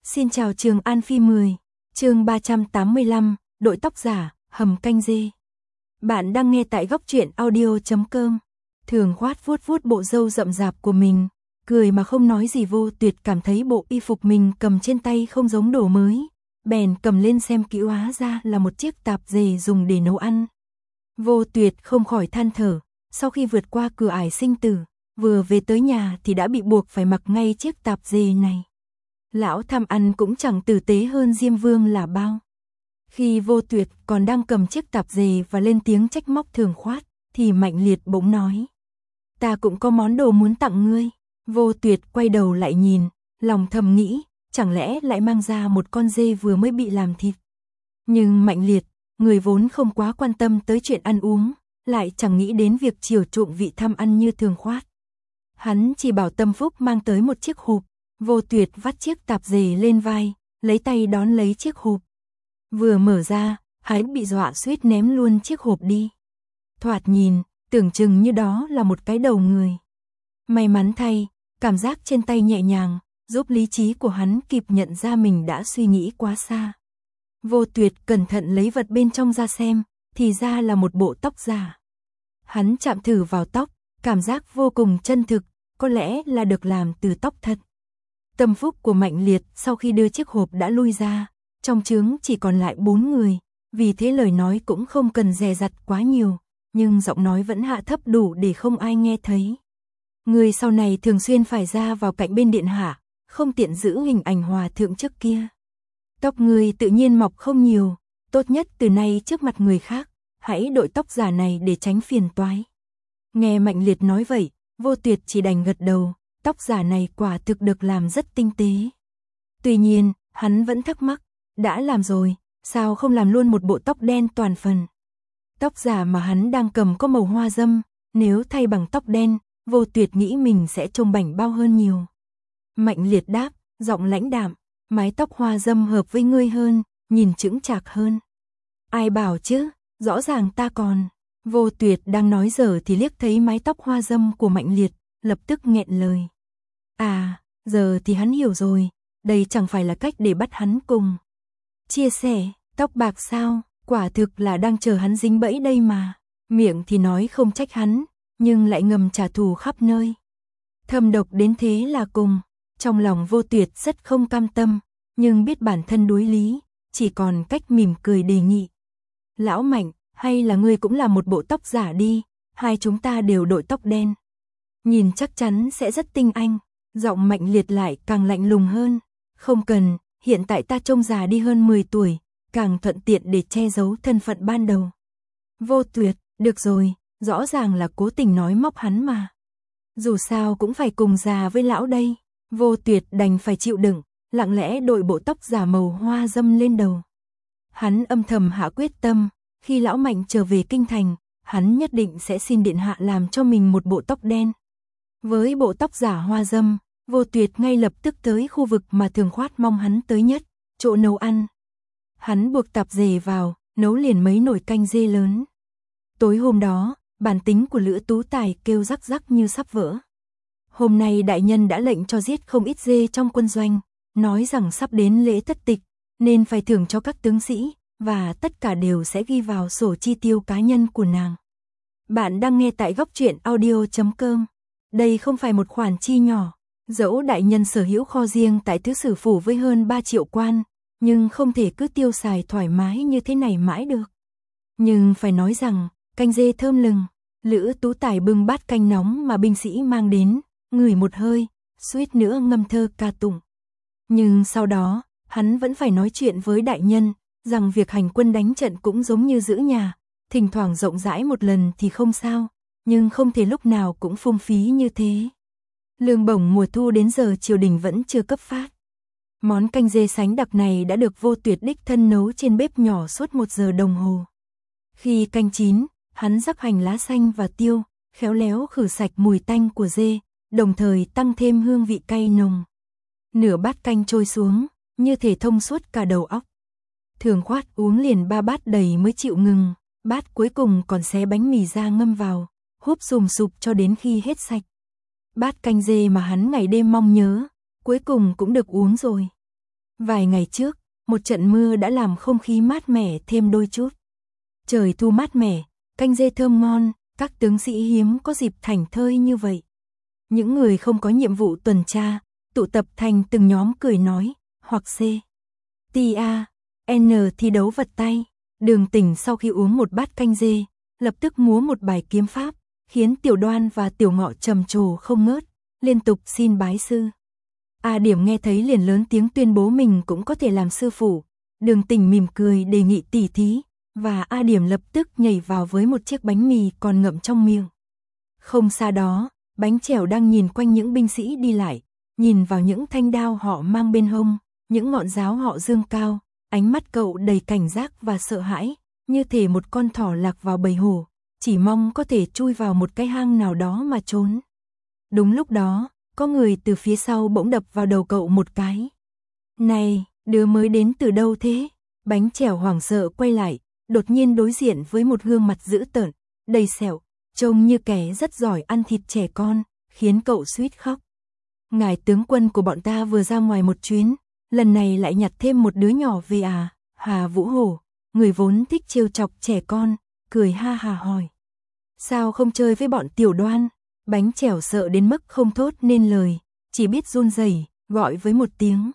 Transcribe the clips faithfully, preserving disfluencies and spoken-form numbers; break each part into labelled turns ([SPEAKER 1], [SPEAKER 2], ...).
[SPEAKER 1] Xin chào Trường An Phi mười, chương ba trăm tám mươi lăm, đội tóc giả, hầm canh dê. Bạn đang nghe tại góc truyện audio chấm com. Thường Khoát vuốt vuốt bộ râu rậm rạp của mình, cười mà không nói gì. Vô Tuyệt cảm thấy bộ y phục mình cầm trên tay không giống đồ mới, bèn cầm lên xem kỹ, hóa ra là một chiếc tạp dề dùng để nấu ăn. Vô Tuyệt không khỏi than thở, sau khi vượt qua cửa ải sinh tử, vừa về tới nhà thì đã bị buộc phải mặc ngay chiếc tạp dề này. Lão tham ăn cũng chẳng tử tế hơn Diêm Vương là bao. Khi Vô Tuyệt còn đang cầm chiếc tạp dề và lên tiếng trách móc Thường Khoát, thì Mạnh Liệt bỗng nói: "Ta cũng có món đồ muốn tặng ngươi." Vô Tuyệt quay đầu lại nhìn, lòng thầm nghĩ, chẳng lẽ lại mang ra một con dê vừa mới bị làm thịt. Nhưng Mạnh Liệt, người vốn không quá quan tâm tới chuyện ăn uống, lại chẳng nghĩ đến việc chiều chuộng vị tham ăn như Thường Khoát. Hắn chỉ bảo Tâm Phúc mang tới một chiếc hộp. Vô Tuyệt vắt chiếc tạp dề lên vai, lấy tay đón lấy chiếc hộp. Vừa mở ra, hắn bị dọa suýt ném luôn chiếc hộp đi. Thoạt nhìn, tưởng chừng như đó là một cái đầu người. May mắn thay, cảm giác trên tay nhẹ nhàng, giúp lý trí của hắn kịp nhận ra mình đã suy nghĩ quá xa. Vô Tuyệt cẩn thận lấy vật bên trong ra xem, thì ra là một bộ tóc giả. Hắn chạm thử vào tóc, cảm giác vô cùng chân thực, có lẽ là được làm từ tóc thật. Tâm Phúc của Mạnh Liệt sau khi đưa chiếc hộp đã lui ra, trong trướng chỉ còn lại bốn người, vì thế lời nói cũng không cần dè dặt quá nhiều, nhưng giọng nói vẫn hạ thấp đủ để không ai nghe thấy. Người sau này thường xuyên phải ra vào cạnh bên điện hạ, không tiện giữ hình ảnh hòa thượng trước kia. Tóc người tự nhiên mọc không nhiều, tốt nhất từ nay trước mặt người khác, hãy đội tóc giả này để tránh phiền toái. Nghe Mạnh Liệt nói vậy, Vô Tuyệt chỉ đành gật đầu. Tóc giả này quả thực được làm rất tinh tế. Tuy nhiên, hắn vẫn thắc mắc, đã làm rồi, sao không làm luôn một bộ tóc đen toàn phần? Tóc giả mà hắn đang cầm có màu hoa dâm, nếu thay bằng tóc đen, Vô Tuyệt nghĩ mình sẽ trông bảnh bao hơn nhiều. Mạnh Liệt đáp, giọng lãnh đạm, mái tóc hoa dâm hợp với ngươi hơn, nhìn chững chạc hơn. Ai bảo chứ, rõ ràng ta còn. Vô Tuyệt đang nói dở thì liếc thấy mái tóc hoa dâm của Mạnh Liệt, lập tức nghẹn lời. À, giờ thì hắn hiểu rồi, đây chẳng phải là cách để bắt hắn cùng chia sẻ, tóc bạc sao, quả thực là đang chờ hắn dính bẫy đây mà. Miệng thì nói không trách hắn, nhưng lại ngầm trả thù khắp nơi. Thâm độc đến thế là cùng, trong lòng Vô Tuyệt rất không cam tâm, nhưng biết bản thân đối lý, chỉ còn cách mỉm cười đề nghị. Lão Mạnh, hay là ngươi cũng làm một bộ tóc giả đi, hai chúng ta đều đội tóc đen. Nhìn chắc chắn sẽ rất tinh anh. Giọng Mạnh Liệt lại càng lạnh lùng hơn. Không cần, hiện tại ta trông già đi hơn mười tuổi, càng thuận tiện để che giấu thân phận ban đầu. Vô Tuyệt, được rồi, rõ ràng là cố tình nói móc hắn mà. Dù sao cũng phải cùng già với lão đây. Vô Tuyệt đành phải chịu đựng, lặng lẽ đội bộ tóc giả màu hoa dâm lên đầu. Hắn âm thầm hạ quyết tâm, khi lão Mạnh trở về kinh thành, hắn nhất định sẽ xin điện hạ làm cho mình một bộ tóc đen. Với bộ tóc giả hoa dâm, Vô Tuyệt ngay lập tức tới khu vực mà Thường Khoát mong hắn tới nhất, chỗ nấu ăn. Hắn buộc tạp dề vào, nấu liền mấy nồi canh dê lớn. Tối hôm đó, bản tính của Lữ Tú Tài kêu rắc rắc như sắp vỡ. Hôm nay đại nhân đã lệnh cho giết không ít dê trong quân doanh, nói rằng sắp đến lễ thất tịch, nên phải thưởng cho các tướng sĩ, và tất cả đều sẽ ghi vào sổ chi tiêu cá nhân của nàng. Bạn đang nghe tại góc truyện audio chấm com. Đây không phải một khoản chi nhỏ. Dẫu đại nhân sở hữu kho riêng tại Thứ Sử Phủ với hơn ba triệu quan, nhưng không thể cứ tiêu xài thoải mái như thế này mãi được. Nhưng phải nói rằng, canh dê thơm lừng, Lữ Tú Tài bưng bát canh nóng mà binh sĩ mang đến, ngửi một hơi, suýt nữa ngâm thơ ca tụng. Nhưng sau đó, hắn vẫn phải nói chuyện với đại nhân, rằng việc hành quân đánh trận cũng giống như giữ nhà, thỉnh thoảng rộng rãi một lần thì không sao, nhưng không thể lúc nào cũng phung phí như thế. Lương bổng mùa thu đến giờ triều đình vẫn chưa cấp phát. Món canh dê sánh đặc này đã được Vô Tuyệt đích thân nấu trên bếp nhỏ suốt một giờ đồng hồ. Khi canh chín, hắn rắc hành lá xanh và tiêu, khéo léo khử sạch mùi tanh của dê, đồng thời tăng thêm hương vị cay nồng. Nửa bát canh trôi xuống, như thể thông suốt cả đầu óc. Thường Khoát uống liền ba bát đầy mới chịu ngừng, bát cuối cùng còn xé bánh mì ra ngâm vào, húp sùm sụp cho đến khi hết sạch. Bát canh dê mà hắn ngày đêm mong nhớ, cuối cùng cũng được uống rồi. Vài ngày trước, một trận mưa đã làm không khí mát mẻ thêm đôi chút. Trời thu mát mẻ, canh dê thơm ngon, các tướng sĩ hiếm có dịp thảnh thơi như vậy. Những người không có nhiệm vụ tuần tra, tụ tập thành từng nhóm cười nói, hoặc C. T A, N thi đấu vật tay. Đường Tỉnh sau khi uống một bát canh dê, lập tức múa một bài kiếm pháp, khiến Tiểu Đoan và Tiểu Ngọ trầm trồ không ngớt, liên tục xin bái sư. A Điểm nghe thấy liền lớn tiếng tuyên bố mình cũng có thể làm sư phụ. Đường Tỉnh mỉm cười đề nghị tỉ thí, và A Điểm lập tức nhảy vào với một chiếc bánh mì còn ngậm trong miệng. Không xa đó, Bánh Chèo đang nhìn quanh những binh sĩ đi lại, nhìn vào những thanh đao họ mang bên hông, những ngọn giáo họ dương cao, ánh mắt cậu đầy cảnh giác và sợ hãi, như thể một con thỏ lạc vào bầy hổ, chỉ mong có thể chui vào một cái hang nào đó mà trốn. Đúng lúc đó, có người từ phía sau bỗng đập vào đầu cậu một cái. Này, đứa mới đến từ đâu thế? Bánh Chèo hoảng sợ quay lại, đột nhiên đối diện với một gương mặt dữ tợn, đầy sẹo, trông như kẻ rất giỏi ăn thịt trẻ con, khiến cậu suýt khóc. Ngài tướng quân của bọn ta vừa ra ngoài một chuyến, lần này lại nhặt thêm một đứa nhỏ về à? Hà Vũ Hổ, người vốn thích trêu chọc trẻ con, cười ha hà hỏi. Sao không chơi với bọn Tiểu Đoan? Bánh Chèo sợ đến mức không thốt nên lời, chỉ biết run rẩy gọi với một tiếng.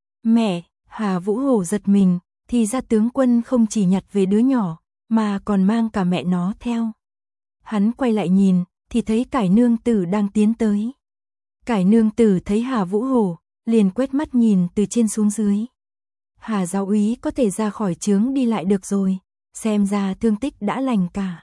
[SPEAKER 1] Mẹ! Hà Vũ Hổ giật mình, thì ra tướng quân không chỉ nhặt về đứa nhỏ, mà còn mang cả mẹ nó theo. Hắn quay lại nhìn, thì thấy Cải nương tử đang tiến tới. Cải nương tử thấy Hà Vũ Hổ, liền quét mắt nhìn từ trên xuống dưới. Hà giáo úy có thể ra khỏi trướng đi lại được rồi, xem ra thương tích đã lành cả.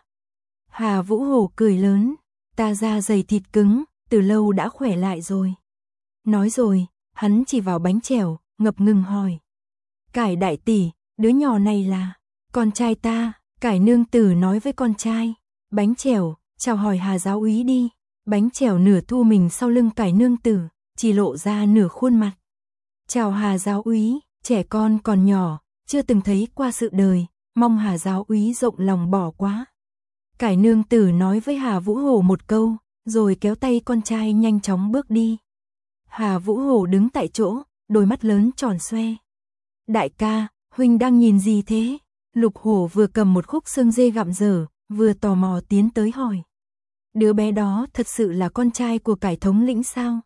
[SPEAKER 1] Hà Vũ Hổ cười lớn, ta da dày thịt cứng, từ lâu đã khỏe lại rồi. Nói rồi, hắn chỉ vào Bánh Chèo, ngập ngừng hỏi. Cải đại tỷ, đứa nhỏ này là con trai ta. Cải nương tử nói với con trai. Bánh Chèo, chào hỏi Hà giáo úy đi. Bánh Chèo nửa thu mình sau lưng Cải nương tử, chỉ lộ ra nửa khuôn mặt. Chào Hà giáo úy, trẻ con còn nhỏ, chưa từng thấy qua sự đời, mong Hà giáo úy rộng lòng bỏ quá. Cải nương tử nói với Hà Vũ Hổ một câu, rồi kéo tay con trai nhanh chóng bước đi. Hà Vũ Hổ đứng tại chỗ, đôi mắt lớn tròn xoe. Đại ca, huynh đang nhìn gì thế? Lục Hổ vừa cầm một khúc xương dê gặm dở, vừa tò mò tiến tới hỏi. Đứa bé đó thật sự là con trai của Cải thống lĩnh sao?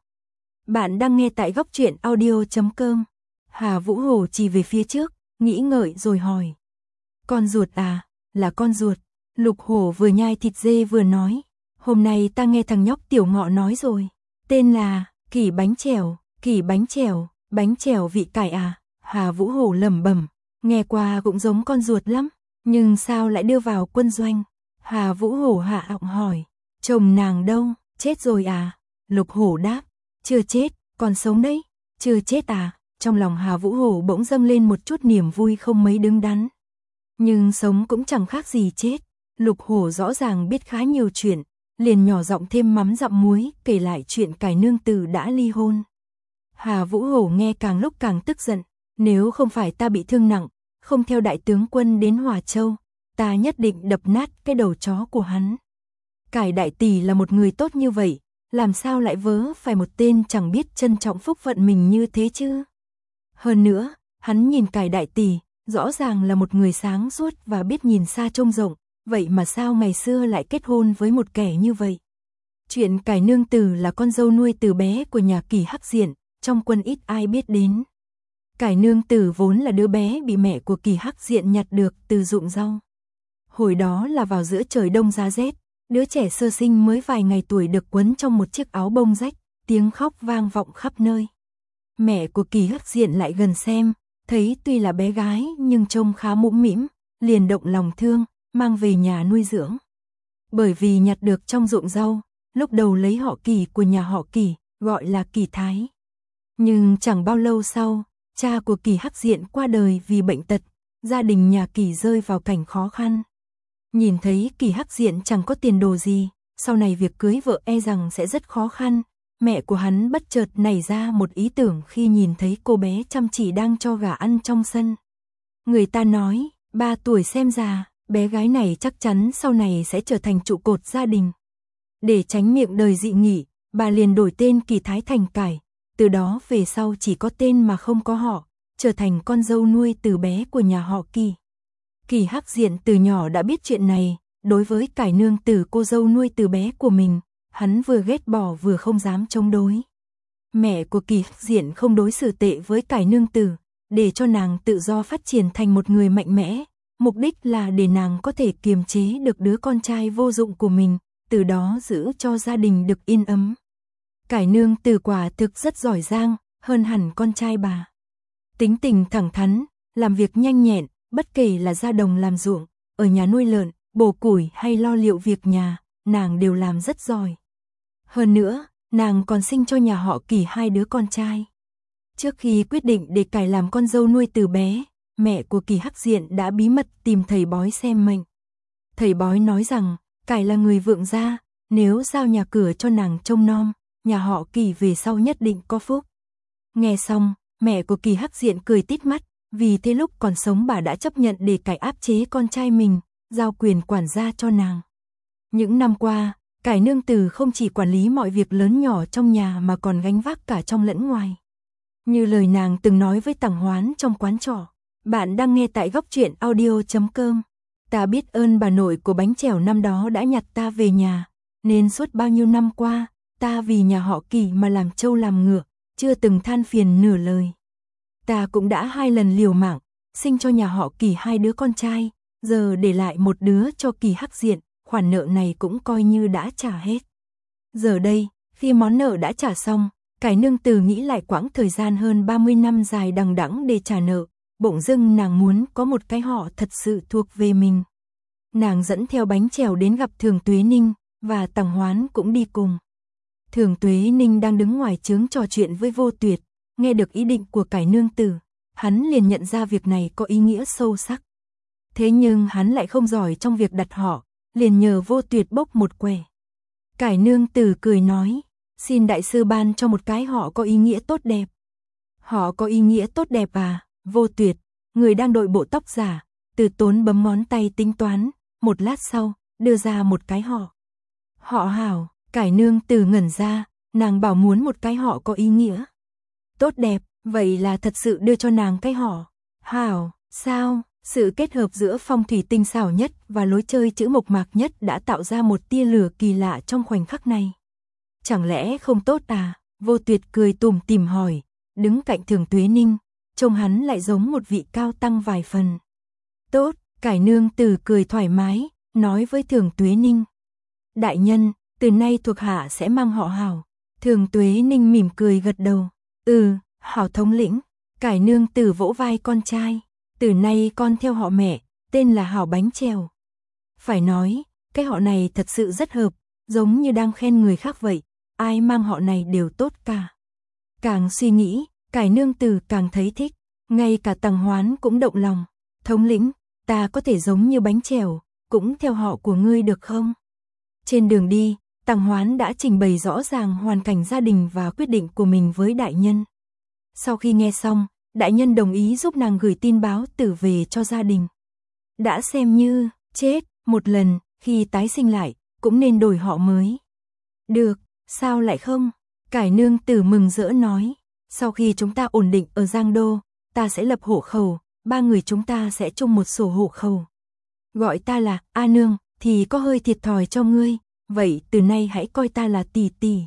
[SPEAKER 1] Bạn đang nghe tại góc truyện audio chấm com. Hà Vũ Hổ chỉ về phía trước, nghĩ ngợi rồi hỏi. Con ruột à? Là con ruột. Lục Hổ vừa nhai thịt dê vừa nói. Hôm nay ta nghe thằng nhóc Tiểu Ngọ nói rồi. Tên là Kỷ Bánh Chèo, Kỷ Bánh Chèo, Bánh Chèo vị Cải à? Hà Vũ Hổ lẩm bẩm, nghe qua cũng giống con ruột lắm, nhưng sao lại đưa vào quân doanh? Hà Vũ Hổ hạ giọng hỏi, chồng nàng đâu, chết rồi à? Lục Hổ đáp, chưa chết, còn sống đấy. Chưa chết à? Trong lòng Hà Vũ Hổ bỗng dâng lên một chút niềm vui không mấy đứng đắn. Nhưng sống cũng chẳng khác gì chết. Lục Hổ rõ ràng biết khá nhiều chuyện, liền nhỏ giọng thêm mắm dặm muối kể lại chuyện Cải nương tử đã ly hôn. Hà Vũ Hổ nghe càng lúc càng tức giận, nếu không phải ta bị thương nặng, không theo đại tướng quân đến Hòa Châu, ta nhất định đập nát cái đầu chó của hắn. Cải đại tỷ là một người tốt như vậy, làm sao lại vớ phải một tên chẳng biết trân trọng phúc phận mình như thế chứ? Hơn nữa, hắn nhìn Cải đại tỷ, rõ ràng là một người sáng suốt và biết nhìn xa trông rộng, vậy mà sao ngày xưa lại kết hôn với một kẻ như vậy? Chuyện Cải nương tử là con dâu nuôi từ bé của nhà Kỷ Hắc Diện, trong quân ít ai biết đến. Cải nương tử vốn là đứa bé bị mẹ của Kỷ Hắc Diện nhặt được từ ruộng rau. Hồi đó là vào giữa trời đông giá rét, đứa trẻ sơ sinh mới vài ngày tuổi được quấn trong một chiếc áo bông rách, tiếng khóc vang vọng khắp nơi. Mẹ của Kỷ Hắc Diện lại gần xem, thấy tuy là bé gái nhưng trông khá mũm mĩm, liền động lòng thương, mang về nhà nuôi dưỡng. Bởi vì nhặt được trong ruộng rau, lúc đầu lấy họ Kỷ của nhà họ Kỷ, gọi là Kỷ Thái. Nhưng chẳng bao lâu sau, cha của Kỷ Hắc Diện qua đời vì bệnh tật, gia đình nhà Kỷ rơi vào cảnh khó khăn. Nhìn thấy Kỷ Hắc Diện chẳng có tiền đồ gì, sau này việc cưới vợ e rằng sẽ rất khó khăn, mẹ của hắn bất chợt nảy ra một ý tưởng khi nhìn thấy cô bé chăm chỉ đang cho gà ăn trong sân. Người ta nói, ba tuổi xem già, bé gái này chắc chắn sau này sẽ trở thành trụ cột gia đình. Để tránh miệng đời dị nghị, bà liền đổi tên Kỷ Thái thành Cải, từ đó về sau chỉ có tên mà không có họ, trở thành con dâu nuôi từ bé của nhà họ Kỳ. Kỳ Hắc Diện từ nhỏ đã biết chuyện này, đối với cải nương tử cô dâu nuôi từ bé của mình, hắn vừa ghét bỏ vừa không dám chống đối. Mẹ của Kỳ Hắc Diện không đối xử tệ với cải nương tử, để cho nàng tự do phát triển thành một người mạnh mẽ, mục đích là để nàng có thể kiềm chế được đứa con trai vô dụng của mình, từ đó giữ cho gia đình được yên ấm. Cải nương tử quả thực rất giỏi giang, hơn hẳn con trai bà. Tính tình thẳng thắn, làm việc nhanh nhẹn, bất kể là ra đồng làm ruộng, ở nhà nuôi lợn, bổ củi hay lo liệu việc nhà, nàng đều làm rất giỏi. Hơn nữa, nàng còn sinh cho nhà họ Kỳ hai đứa con trai. Trước khi quyết định để cải làm con dâu nuôi từ bé, mẹ của Kỳ Hắc Diện đã bí mật tìm thầy bói xem mệnh. Thầy bói nói rằng, cải là người vượng gia, nếu giao nhà cửa cho nàng trông nom, nhà họ Kỳ về sau nhất định có phúc. Nghe xong, mẹ của Kỳ Hắc Diện cười tít mắt, vì thế lúc còn sống bà đã chấp nhận để cải áp chế con trai mình, giao quyền quản gia cho nàng. Những năm qua, cải nương tử không chỉ quản lý mọi việc lớn nhỏ trong nhà mà còn gánh vác cả trong lẫn ngoài. Như lời nàng từng nói với Tằng Hoán trong quán trọ, bạn đang nghe tại góc truyện audio chấm com. Ta biết ơn bà nội của bánh chèo năm đó đã nhặt ta về nhà, nên suốt bao nhiêu năm qua, ta vì nhà họ Kỳ mà làm trâu làm ngựa, chưa từng than phiền nửa lời. Ta cũng đã hai lần liều mạng, sinh cho nhà họ Kỳ hai đứa con trai, giờ để lại một đứa cho Kỳ Hắc Diện, khoản nợ này cũng coi như đã trả hết. Giờ đây, khi món nợ đã trả xong, cải nương tử nghĩ lại quãng thời gian hơn ba mươi năm dài đằng đẵng để trả nợ, bỗng dưng nàng muốn có một cái họ thật sự thuộc về mình. Nàng dẫn theo bánh chèo đến gặp Thường Tuế Ninh, và Tằng Hoán cũng đi cùng. Thường Tuế Ninh đang đứng ngoài trướng trò chuyện với Vô Tuyệt, nghe được ý định của cải nương tử, hắn liền nhận ra việc này có ý nghĩa sâu sắc. Thế nhưng hắn lại không giỏi trong việc đặt họ, liền nhờ Vô Tuyệt bốc một quẻ. Cải nương tử cười nói, xin đại sư ban cho một cái họ có ý nghĩa tốt đẹp. Họ có ý nghĩa tốt đẹp à? Vô Tuyệt, người đang đội bộ tóc giả, Từ Tốn bấm ngón tay tính toán, một lát sau, đưa ra một cái họ. Họ hảo, cải nương tử ngẩn ra, nàng bảo muốn một cái họ có ý nghĩa tốt đẹp, vậy là thật sự đưa cho nàng cái họ. Hảo, sao? Sự kết hợp giữa phong thủy tinh xảo nhất và lối chơi chữ mộc mạc nhất đã tạo ra một tia lửa kỳ lạ trong khoảnh khắc này. Chẳng lẽ không tốt à? Vô Tuyệt cười tủm tỉm hỏi, đứng cạnh Thường Tuế Ninh, trông hắn lại giống một vị cao tăng vài phần. Tốt, cải nương tử cười thoải mái, nói với Thường Tuế Ninh. Đại nhân, từ nay thuộc hạ sẽ mang họ Hảo. Thường Tuế Ninh mỉm cười gật đầu. Ừ, Hảo thống lĩnh. Cải nương tử vỗ vai con trai. Từ nay con theo họ mẹ, tên là Hảo bánh chèo. Phải nói, cái họ này thật sự rất hợp, giống như đang khen người khác vậy, ai mang họ này đều tốt cả. Càng suy nghĩ, cải nương tử càng thấy thích, ngay cả Tằng Hoán cũng động lòng. Thống lĩnh, ta có thể giống như bánh chèo, cũng theo họ của ngươi được không? Trên đường đi, Tằng Hoán đã trình bày rõ ràng hoàn cảnh gia đình và quyết định của mình với đại nhân. Sau khi nghe xong, đại nhân đồng ý giúp nàng gửi tin báo tử về cho gia đình. Đã xem như chết một lần, khi tái sinh lại, cũng nên đổi họ mới. Được, sao lại không? Cải nương tử mừng rỡ nói, sau khi chúng ta ổn định ở Giang Đô, ta sẽ lập hộ khẩu, ba người chúng ta sẽ chung một sổ hộ khẩu. Gọi ta là A Nương thì có hơi thiệt thòi cho ngươi, vậy từ nay hãy coi ta là tỷ tỷ.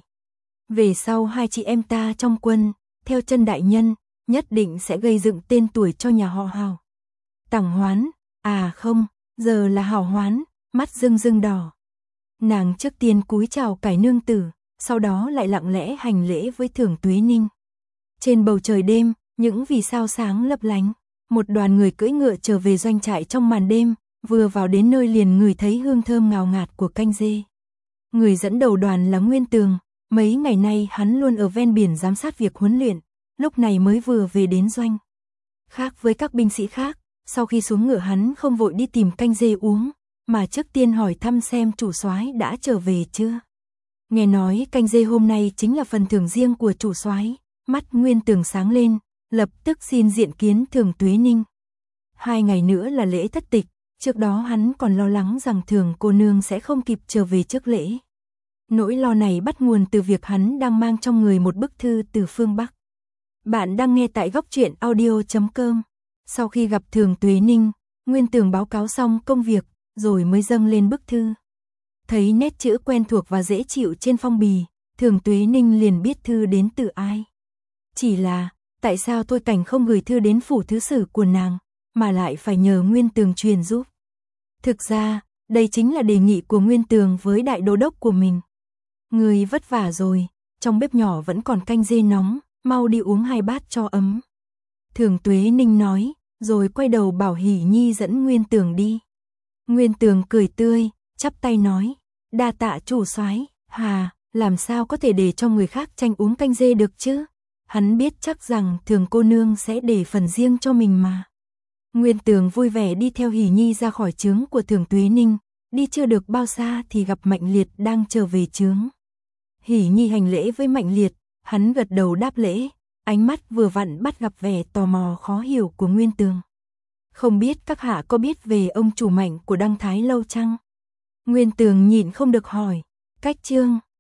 [SPEAKER 1] Về sau hai chị em ta trong quân, theo chân đại nhân, nhất định sẽ gây dựng tên tuổi cho nhà họ Hào. Tằng Hoán, à không, giờ là Hào Hoán, mắt rưng rưng đỏ. Nàng trước tiên cúi chào cải nương tử, sau đó lại lặng lẽ hành lễ với Thường Tuế Ninh. Trên bầu trời đêm, những vì sao sáng lấp lánh, một đoàn người cưỡi ngựa trở về doanh trại trong màn đêm, vừa vào đến nơi liền ngửi thấy hương thơm ngào ngạt của canh dê. Người dẫn đầu đoàn là Nguyên Tường, mấy ngày nay hắn luôn ở ven biển giám sát việc huấn luyện, lúc này mới vừa về đến doanh. Khác với các binh sĩ khác, sau khi xuống ngựa hắn không vội đi tìm canh dê uống, mà trước tiên hỏi thăm xem chủ soái đã trở về chưa. Nghe nói canh dê hôm nay chính là phần thưởng riêng của chủ soái, mắt Nguyên Tường sáng lên, lập tức xin diện kiến Thường Tuế Ninh. Hai ngày nữa là lễ thất tịch, trước đó hắn còn lo lắng rằng Thường cô nương sẽ không kịp trở về trước lễ. Nỗi lo này bắt nguồn từ việc hắn đang mang trong người một bức thư từ phương Bắc. Bạn đang nghe tại góc truyện audio chấm com. Sau khi gặp Thường Tuế Ninh, Nguyên Tường báo cáo xong công việc, rồi mới dâng lên bức thư. Thấy nét chữ quen thuộc và dễ chịu trên phong bì, Thường Tuế Ninh liền biết thư đến từ ai. Chỉ là, tại sao Thôi Cảnh không gửi thư đến phủ thứ sử của nàng, mà lại phải nhờ Nguyên Tường truyền giúp? Thực ra, đây chính là đề nghị của Nguyên Tường với đại đô đốc của mình. Người vất vả rồi, trong bếp nhỏ vẫn còn canh dê nóng, mau đi uống hai bát cho ấm. Thường Tuế Ninh nói, rồi quay đầu bảo Hỷ Nhi dẫn Nguyên Tường đi. Nguyên Tường cười tươi, chắp tay nói, đa tạ chủ soái. Hà, làm sao có thể để cho người khác tranh uống canh dê được chứ? Hắn biết chắc rằng Thường cô nương sẽ để phần riêng cho mình mà. Nguyên Tường vui vẻ đi theo Hỷ Nhi ra khỏi trướng của Thường Tuế Ninh, đi chưa được bao xa thì gặp Mạnh Liệt đang trở về trướng. Hỷ Nhi hành lễ với Mạnh Liệt, hắn gật đầu đáp lễ, ánh mắt vừa vặn bắt gặp vẻ tò mò khó hiểu của Nguyên Tường. Không biết các hạ có biết về ông chủ Mạnh của Đăng Thái lâu chăng? Nguyên Tường nhịn không được hỏi, cách trương,